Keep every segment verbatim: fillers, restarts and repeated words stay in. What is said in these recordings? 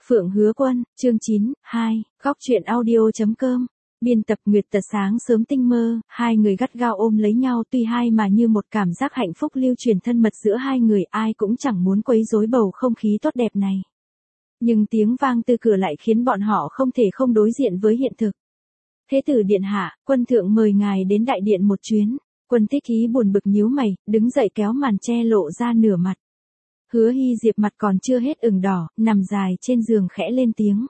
Phượng Hứa Quân, chương chín, hai, góc truyện audio.com. Biên tập Nguyệt Tật sáng sớm tinh mơ, hai người gắt gao ôm lấy nhau tuy hai mà như một cảm giác hạnh phúc lưu truyền thân mật giữa hai người, ai cũng chẳng muốn quấy rối bầu không khí tốt đẹp này. Nhưng tiếng vang từ cửa lại khiến bọn họ không thể không đối diện với hiện thực. Thế tử điện hạ, quân thượng mời ngài đến đại điện một chuyến. Quân Tích Ý buồn bực nhíu mày, đứng dậy kéo màn che lộ ra nửa mặt. Hứa Hy Diệp mặt còn chưa hết ửng đỏ, nằm dài trên giường khẽ lên tiếng.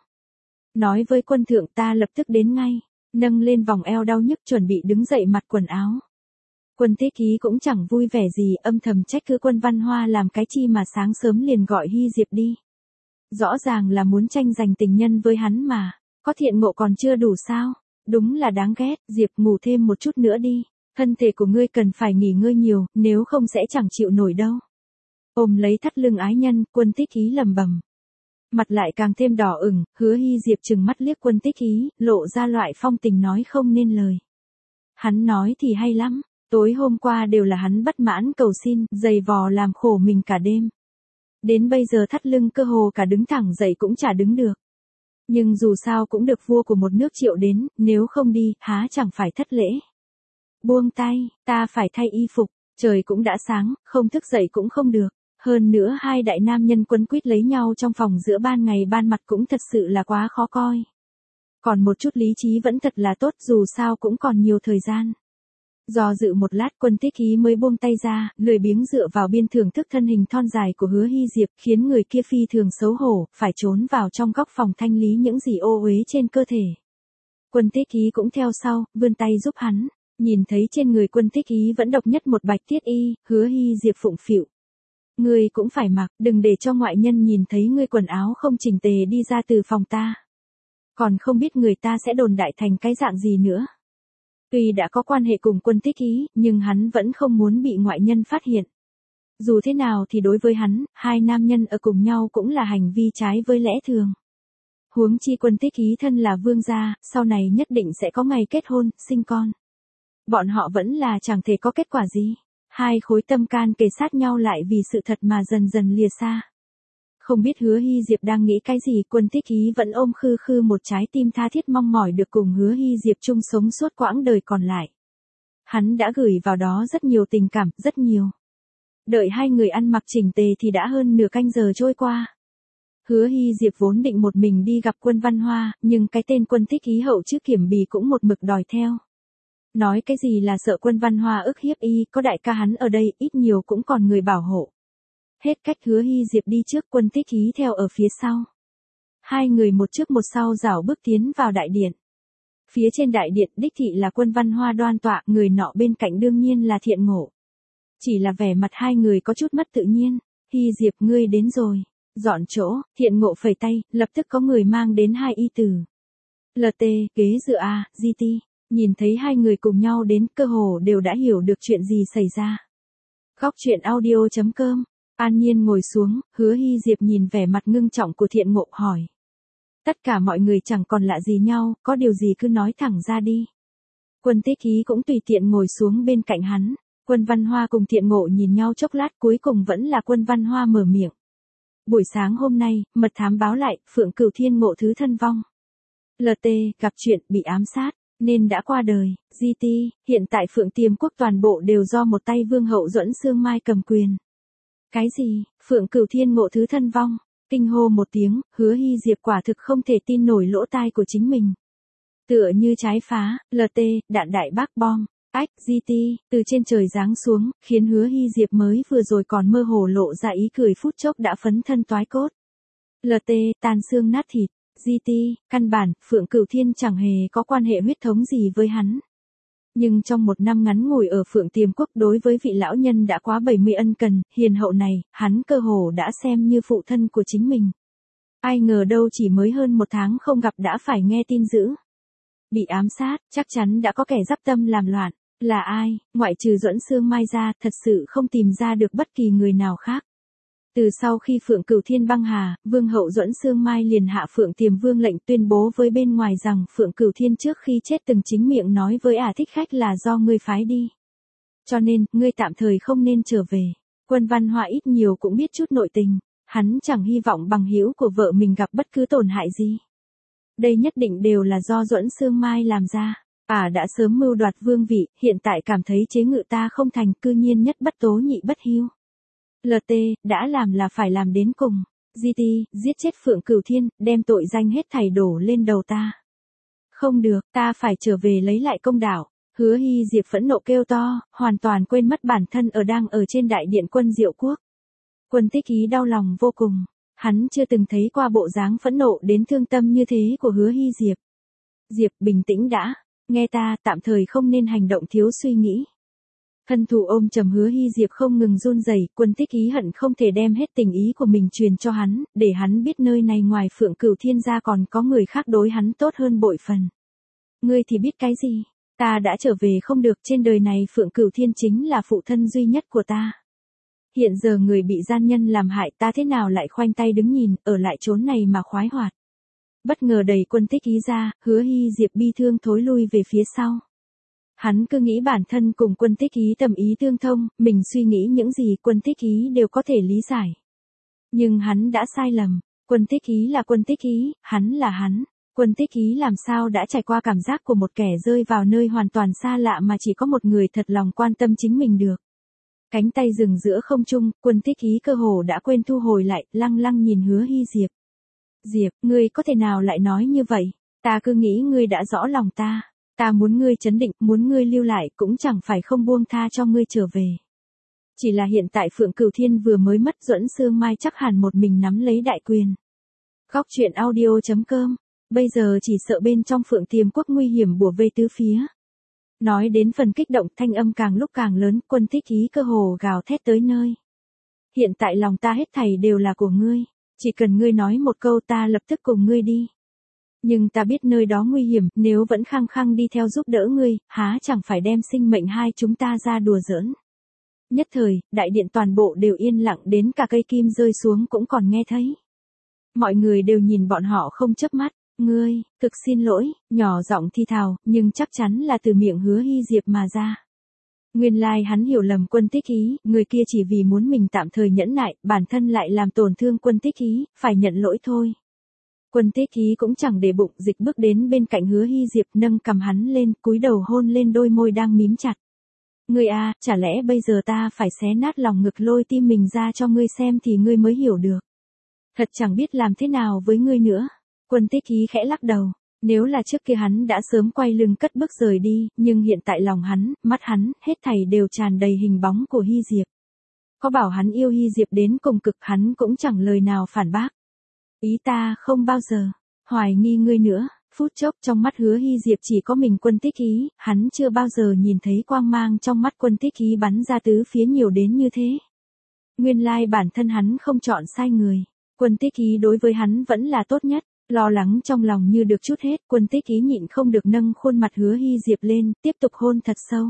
Nói với quân thượng ta lập tức đến ngay, nâng lên vòng eo đau nhức chuẩn bị đứng dậy mặc quần áo. Quân Tích Ý cũng chẳng vui vẻ gì, âm thầm trách cứ Quân Văn Hoa làm cái chi mà sáng sớm liền gọi Hy Diệp đi. Rõ ràng là muốn tranh giành tình nhân với hắn mà, có thiện ngộ còn chưa đủ sao, đúng là đáng ghét. Diệp ngủ thêm một chút nữa đi, thân thể của ngươi cần phải nghỉ ngơi nhiều, nếu không sẽ chẳng chịu nổi đâu. Ôm lấy thắt lưng ái nhân, Quân Tích Ý lẩm bẩm. Mặt lại càng thêm đỏ ửng, Hứa Hy Diệp trừng mắt liếc Quân Tích Ý, lộ ra loại phong tình nói không nên lời. Hắn nói thì hay lắm, tối hôm qua đều là hắn bất mãn cầu xin, giày vò làm khổ mình cả đêm. Đến bây giờ thắt lưng cơ hồ cả đứng thẳng dậy cũng chả đứng được. Nhưng dù sao cũng được vua của một nước triệu đến, nếu không đi, há chẳng phải thất lễ. Buông tay, ta phải thay y phục, trời cũng đã sáng, không thức dậy cũng không được. Hơn nữa hai đại nam nhân quấn quýt lấy nhau trong phòng giữa ban ngày ban mặt cũng thật sự là quá khó coi. Còn một chút lý trí vẫn thật là tốt, dù sao cũng còn nhiều thời gian. Do dự một lát, Quân Tích Ý mới buông tay ra, lười biếng dựa vào biên thưởng thức thân hình thon dài của Hứa Hy Diệp, khiến người kia phi thường xấu hổ, phải trốn vào trong góc phòng thanh lý những gì ô uế trên cơ thể. Quân Tích Ý cũng theo sau, vươn tay giúp hắn, nhìn thấy trên người Quân Tích Ý vẫn độc nhất một bạch tiết y, Hứa Hy Diệp phụng phịu. Ngươi cũng phải mặc, đừng để cho ngoại nhân nhìn thấy ngươi quần áo không chỉnh tề đi ra từ phòng ta. Còn không biết người ta sẽ đồn đại thành cái dạng gì nữa. Tuy đã có quan hệ cùng Quân Tích Ý, nhưng hắn vẫn không muốn bị ngoại nhân phát hiện. Dù thế nào thì đối với hắn, hai nam nhân ở cùng nhau cũng là hành vi trái với lẽ thường. Huống chi Quân Tích Ý thân là vương gia, sau này nhất định sẽ có ngày kết hôn, sinh con. Bọn họ vẫn là chẳng thể có kết quả gì. Hai khối tâm can kề sát nhau lại vì sự thật mà dần dần lìa xa. Không biết Hứa Hy Diệp đang nghĩ cái gì, Quân Tích Ý vẫn ôm khư khư một trái tim tha thiết mong mỏi được cùng Hứa Hy Diệp chung sống suốt quãng đời còn lại. Hắn đã gửi vào đó rất nhiều tình cảm, rất nhiều. Đợi hai người ăn mặc chỉnh tề thì đã hơn nửa canh giờ trôi qua. Hứa Hy Diệp vốn định một mình đi gặp Quân Văn Hoa, nhưng cái tên Quân Tích Ý hậu chữ kiểm bì cũng một mực đòi theo. Nói cái gì là sợ Quân Văn Hoa ức hiếp y, có đại ca hắn ở đây, ít nhiều cũng còn người bảo hộ. Hết cách, Hứa Hy Diệp đi trước, Quân Tích Ý theo ở phía sau. Hai người một trước một sau rảo bước tiến vào đại điện. Phía trên đại điện đích thị là Quân Văn Hoa đoan tọa, người nọ bên cạnh đương nhiên là Thiện Ngộ. Chỉ là vẻ mặt hai người có chút mất tự nhiên. Hy Diệp, ngươi đến rồi. Dọn chỗ, Thiện Ngộ phẩy tay, lập tức có người mang đến hai y tử. lờ tê, ghế dựa A, giê tê. Nhìn thấy hai người cùng nhau đến, cơ hồ đều đã hiểu được chuyện gì xảy ra. Góc truyện audio.com. An nhiên ngồi xuống, Hứa Hy Diệp nhìn vẻ mặt ngưng trọng của Thiện Ngộ hỏi. Tất cả mọi người chẳng còn lạ gì nhau, có điều gì cứ nói thẳng ra đi. Quân Tích Ý cũng tùy tiện ngồi xuống bên cạnh hắn. Quân Văn Hoa cùng Thiện Ngộ nhìn nhau chốc lát, cuối cùng vẫn là Quân Văn Hoa mở miệng. Buổi sáng hôm nay, mật thám báo lại, Phượng Cửu Thiên Ngộ thứ thân vong. lờ tê, gặp chuyện, bị ám sát, nên đã qua đời. giê tê, hiện tại Phượng Tiềm Quốc toàn bộ đều do một tay Vương hậu Duẫn Xương Mai cầm quyền. Cái gì, Phượng Cửu Thiên Ngộ thứ thân vong? Kinh hô một tiếng, Hứa Hy Diệp quả thực không thể tin nổi lỗ tai của chính mình. Tựa như trái phá, lờ tê, đạn đại bác bom. Ách, giê tê, từ trên trời giáng xuống, khiến Hứa Hy Diệp mới vừa rồi còn mơ hồ lộ ra ý cười phút chốc đã phấn thân toái cốt. lờ tê, tan xương nát thịt. giê tê, căn bản, Phượng Cửu Thiên chẳng hề có quan hệ huyết thống gì với hắn. Nhưng trong một năm ngắn ngủi ở Phượng Tiềm Quốc, đối với vị lão nhân đã quá bảy mươi ân cần, hiền hậu này, hắn cơ hồ đã xem như phụ thân của chính mình. Ai ngờ đâu chỉ mới hơn một tháng không gặp đã phải nghe tin dữ. Bị ám sát, chắc chắn đã có kẻ dắp tâm làm loạn. Là ai, ngoại trừ Duẫn Xương Mai ra, thật sự không tìm ra được bất kỳ người nào khác. Từ sau khi Phượng Cửu Thiên băng hà, Vương hậu Duẫn Xương Mai liền hạ Phượng Tiềm Vương lệnh tuyên bố với bên ngoài rằng Phượng Cửu Thiên trước khi chết từng chính miệng nói với ả thích khách là do ngươi phái đi. Cho nên, ngươi tạm thời không nên trở về. Quân Văn Hoa ít nhiều cũng biết chút nội tình. Hắn chẳng hy vọng bằng hữu của vợ mình gặp bất cứ tổn hại gì. Đây nhất định đều là do Duẫn Sương Mai làm ra. Ả đã sớm mưu đoạt vương vị, hiện tại cảm thấy chế ngự ta không thành, cư nhiên nhất bất tố nhị bất hiếu. lờ tê, đã làm là phải làm đến cùng. giê tê, giết chết Phượng Cửu Thiên, đem tội danh hết thảy đổ lên đầu ta. Không được, ta phải trở về lấy lại công đạo. Hứa Hy Diệp phẫn nộ kêu to, hoàn toàn quên mất bản thân ở đang ở trên đại điện Quân Diệu Quốc. Quân Tích Ý đau lòng vô cùng. Hắn chưa từng thấy qua bộ dáng phẫn nộ đến thương tâm như thế của Hứa Hy Diệp. Diệp, bình tĩnh đã. Nghe ta, tạm thời không nên hành động thiếu suy nghĩ. Thân thủ ôm chầm Hứa Hy Diệp không ngừng run rẩy, Quân Tích Ý hận không thể đem hết tình ý của mình truyền cho hắn, để hắn biết nơi này ngoài Phượng Cửu Thiên ra còn có người khác đối hắn tốt hơn bội phần. Ngươi thì biết cái gì? Ta đã trở về không được, trên đời này Phượng Cửu Thiên chính là phụ thân duy nhất của ta. Hiện giờ người bị gian nhân làm hại, ta thế nào lại khoanh tay đứng nhìn, ở lại chốn này mà khoái hoạt. Bất ngờ đẩy Quân Tích Ý ra, Hứa Hy Diệp bi thương thối lui về phía sau. Hắn cứ nghĩ bản thân cùng Quân Tích Ý tầm ý tương thông, mình suy nghĩ những gì Quân Tích Ý đều có thể lý giải. Nhưng hắn đã sai lầm, Quân Tích Ý là Quân Tích Ý, hắn là hắn. Quân Tích Ý làm sao đã trải qua cảm giác của một kẻ rơi vào nơi hoàn toàn xa lạ mà chỉ có một người thật lòng quan tâm chính mình được. Cánh tay dừng giữa không trung, Quân Tích Ý cơ hồ đã quên thu hồi lại, lăng lăng nhìn Hứa Hy Diệp. Diệp, ngươi có thể nào lại nói như vậy? Ta cứ nghĩ ngươi đã rõ lòng ta. Ta muốn ngươi trấn định, muốn ngươi lưu lại, cũng chẳng phải không buông tha cho ngươi trở về. Chỉ là hiện tại Phượng Cửu Thiên vừa mới mất, Duẫn Sương Mai chắc hẳn một mình nắm lấy đại quyền. Góc truyện audio chấm com. Bây giờ chỉ sợ bên trong Phượng Tiềm Quốc nguy hiểm bủa vây tứ phía. Nói đến phần kích động, thanh âm càng lúc càng lớn, Quân Tích Ý cơ hồ gào thét tới nơi. Hiện tại lòng ta hết thảy đều là của ngươi, chỉ cần ngươi nói một câu ta lập tức cùng ngươi đi. Nhưng ta biết nơi đó nguy hiểm, nếu vẫn khăng khăng đi theo giúp đỡ ngươi, há chẳng phải đem sinh mệnh hai chúng ta ra đùa giỡn. Nhất thời, đại điện toàn bộ đều yên lặng, đến cả cây kim rơi xuống cũng còn nghe thấy. Mọi người đều nhìn bọn họ không chớp mắt. Ngươi, thực xin lỗi, nhỏ giọng thi thào, nhưng chắc chắn là từ miệng Hứa Hy Diệp mà ra. Nguyên lai hắn hiểu lầm Quân Tích Ý, người kia chỉ vì muốn mình tạm thời nhẫn nại, bản thân lại làm tổn thương Quân Tích Ý, phải nhận lỗi thôi. Quân Tích Ý cũng chẳng để bụng, dịch bước đến bên cạnh Hứa Hy Diệp, nâng cầm hắn lên, cúi đầu hôn lên đôi môi đang mím chặt. Ngươi à, chả lẽ bây giờ ta phải xé nát lòng ngực lôi tim mình ra cho ngươi xem thì ngươi mới hiểu được. Thật chẳng biết làm thế nào với ngươi nữa. Quân Tích Ý khẽ lắc đầu, nếu là trước kia hắn đã sớm quay lưng cất bước rời đi, nhưng hiện tại lòng hắn, mắt hắn, hết thảy đều tràn đầy hình bóng của Hy Diệp. Có bảo hắn yêu Hy Diệp đến cùng cực hắn cũng chẳng lời nào phản bác. Ý ta không bao giờ hoài nghi ngươi nữa. Phút chốc trong mắt Hứa Hy Diệp chỉ có mình Quân Tích Ý, hắn chưa bao giờ nhìn thấy quang mang trong mắt Quân Tích Ý bắn ra tứ phía nhiều đến như thế. Nguyên lai bản thân hắn không chọn sai người, Quân Tích Ý đối với hắn vẫn là tốt nhất. Lo lắng trong lòng như được trút hết, Quân Tích Ý nhịn không được nâng khuôn mặt Hứa Hy Diệp lên, tiếp tục hôn thật sâu.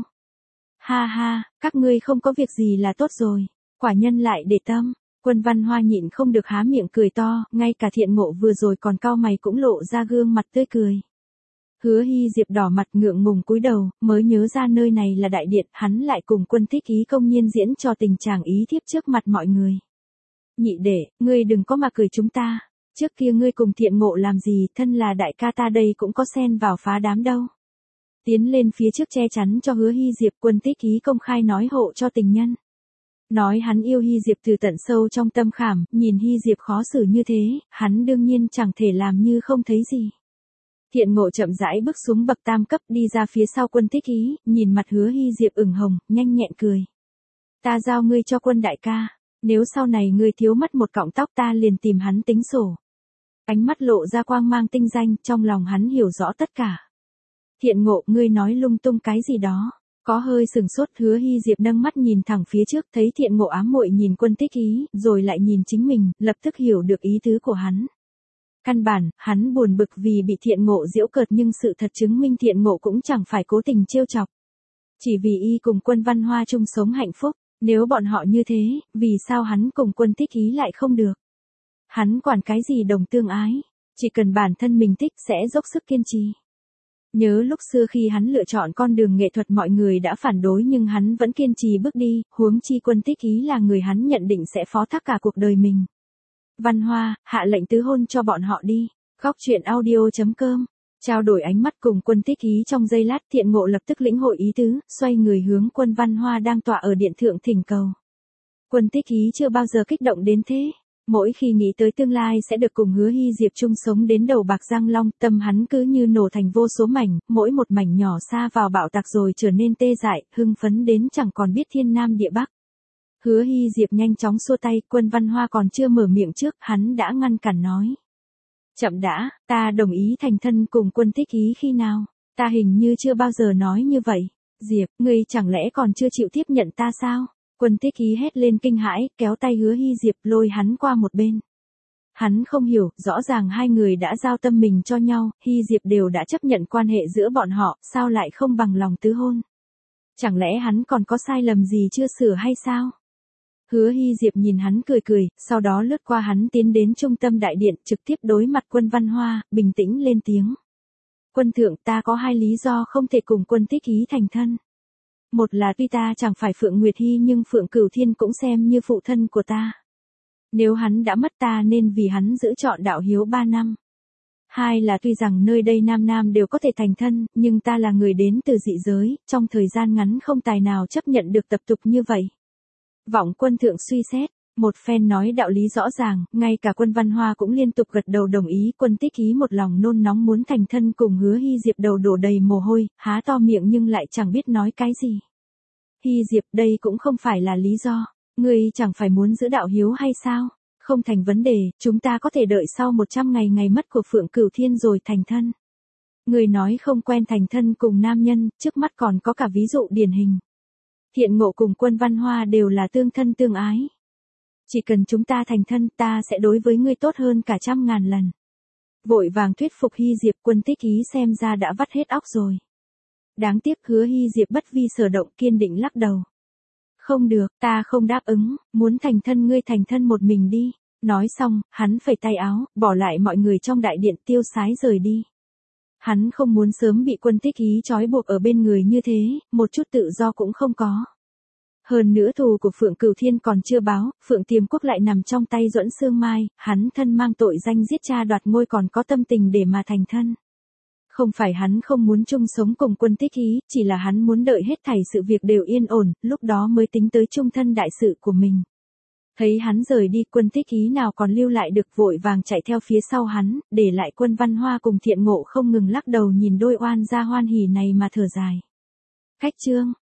Ha ha, các ngươi không có việc gì là tốt rồi, quả nhân lại để tâm. Quân Văn Hoa nhịn không được há miệng cười to, ngay cả Thiện Ngộ vừa rồi còn cau mày cũng lộ ra gương mặt tươi cười. Hứa Hy Diệp đỏ mặt ngượng ngùng cúi đầu, mới nhớ ra nơi này là đại điện, hắn lại cùng Quân Tích Ý công nhiên diễn cho tình chàng ý thiếp trước mặt mọi người. Nhị đệ, ngươi đừng có mà cười chúng ta. Trước kia ngươi cùng Thiện Ngộ làm gì, thân là đại ca ta đây cũng có xen vào phá đám đâu. Tiến lên phía trước che chắn cho Hứa Hy Diệp, Quân Tích Ý công khai nói hộ cho tình nhân. Nói hắn yêu Hy Diệp từ tận sâu trong tâm khảm, nhìn Hy Diệp khó xử như thế, hắn đương nhiên chẳng thể làm như không thấy gì. Thiện Ngộ chậm rãi bước xuống bậc tam cấp đi ra phía sau Quân Tích Ý, nhìn mặt Hứa Hy Diệp ửng hồng, nhanh nhẹn cười. Ta giao ngươi cho Quân đại ca, nếu sau này ngươi thiếu mất một cọng tóc ta liền tìm hắn tính sổ. Ánh mắt lộ ra quang mang tinh danh, trong lòng hắn hiểu rõ tất cả. Thiện Ngộ, ngươi nói lung tung cái gì đó. Có hơi sừng sốt, Hứa Hy Diệp nâng mắt nhìn thẳng phía trước, thấy Thiện Ngộ ám muội nhìn Quân Tích Ý, rồi lại nhìn chính mình, lập tức hiểu được ý tứ của hắn. Căn bản, hắn buồn bực vì bị Thiện Ngộ giễu cợt nhưng sự thật chứng minh Thiện Ngộ cũng chẳng phải cố tình trêu chọc. Chỉ vì y cùng Quân Văn Hoa chung sống hạnh phúc, nếu bọn họ như thế, vì sao hắn cùng Quân Tích Ý lại không được? Hắn quản cái gì đồng tương ái, chỉ cần bản thân mình thích sẽ dốc sức kiên trì. Nhớ lúc xưa khi hắn lựa chọn con đường nghệ thuật mọi người đã phản đối nhưng hắn vẫn kiên trì bước đi, huống chi Quân Tích Ý là người hắn nhận định sẽ phó thác cả cuộc đời mình. Văn Hoa, hạ lệnh tứ hôn cho bọn họ đi. Góc chuyện audio chấm com. Trao đổi ánh mắt cùng Quân Tích Ý trong giây lát, Thiện Ngộ lập tức lĩnh hội ý tứ, xoay người hướng Quân Văn Hoa đang tọa ở điện thượng thỉnh cầu. Quân Tích Ý chưa bao giờ kích động đến thế. Mỗi khi nghĩ tới tương lai sẽ được cùng Hứa Hy Diệp chung sống đến đầu bạc răng long, tâm hắn cứ như nổ thành vô số mảnh, mỗi một mảnh nhỏ xa vào bạo tạc rồi trở nên tê dại, hưng phấn đến chẳng còn biết thiên nam địa bắc. Hứa Hy Diệp nhanh chóng xua tay, Quân Văn Hoa còn chưa mở miệng trước, hắn đã ngăn cản nói. Chậm đã, ta đồng ý thành thân cùng Quân Tích Ý khi nào? Ta hình như chưa bao giờ nói như vậy. Diệp, ngươi chẳng lẽ còn chưa chịu tiếp nhận ta sao? Quân Tích Ý hét lên kinh hãi, kéo tay Hứa Hy Diệp lôi hắn qua một bên. Hắn không hiểu, rõ ràng hai người đã giao tâm mình cho nhau, Hy Diệp đều đã chấp nhận quan hệ giữa bọn họ, sao lại không bằng lòng tứ hôn? Chẳng lẽ hắn còn có sai lầm gì chưa sửa hay sao? Hứa Hy Diệp nhìn hắn cười cười, sau đó lướt qua hắn tiến đến trung tâm đại điện, trực tiếp đối mặt Quân Văn Hoa, bình tĩnh lên tiếng. Quân thượng, ta có hai lý do không thể cùng Quân Tích Ý thành thân. Một là tuy ta chẳng phải Phượng Nguyệt Hy nhưng Phượng Cửu Thiên cũng xem như phụ thân của ta. Nếu hắn đã mất ta nên vì hắn giữ trọn đạo hiếu ba năm. Hai là tuy rằng nơi đây nam nam đều có thể thành thân, nhưng ta là người đến từ dị giới, trong thời gian ngắn không tài nào chấp nhận được tập tục như vậy. Vọng quân thượng suy xét, một phen nói đạo lý rõ ràng, ngay cả Quân Văn Hoa cũng liên tục gật đầu đồng ý. Quân Tích Ý một lòng nôn nóng muốn thành thân cùng Hứa Hy Diệp, đầu đổ đầy mồ hôi, há to miệng nhưng lại chẳng biết nói cái gì. Hy Diệp, đây cũng không phải là lý do, ngươi chẳng phải muốn giữ đạo hiếu hay sao? Không thành vấn đề, chúng ta có thể đợi sau một trăm ngày ngày mất của Phượng Cửu Thiên rồi thành thân. Ngươi nói không quen thành thân cùng nam nhân, trước mắt còn có cả ví dụ điển hình. Thiện Ngộ cùng Quân Văn Hoa đều là tương thân tương ái. Chỉ cần chúng ta thành thân, ta sẽ đối với ngươi tốt hơn cả trăm ngàn lần. Vội vàng thuyết phục Hy Diệp, Quân Tích Ý xem ra đã vắt hết óc rồi. Đáng tiếc Hứa Hy Diệp bất vi sở động, kiên định lắc đầu. Không được, ta không đáp ứng, muốn thành thân ngươi thành thân một mình đi. Nói xong, hắn phẩy tay áo, bỏ lại mọi người trong đại điện tiêu sái rời đi. Hắn không muốn sớm bị Quân Tích Ý trói buộc ở bên người như thế, một chút tự do cũng không có. Hơn nữa thù của Phượng Cửu Thiên còn chưa báo, Phượng Tiềm Quốc lại nằm trong tay Duẫn Sương Mai, hắn thân mang tội danh giết cha đoạt ngôi còn có tâm tình để mà thành thân. Không phải hắn không muốn chung sống cùng Quân Tích Ý, chỉ là hắn muốn đợi hết thảy sự việc đều yên ổn, lúc đó mới tính tới chung thân đại sự của mình. Thấy hắn rời đi, Quân Tích Ý nào còn lưu lại được, vội vàng chạy theo phía sau hắn, để lại Quân Văn Hoa cùng Thiện Ngộ không ngừng lắc đầu nhìn đôi oan gia hoan hỉ này mà thở dài. Cách chương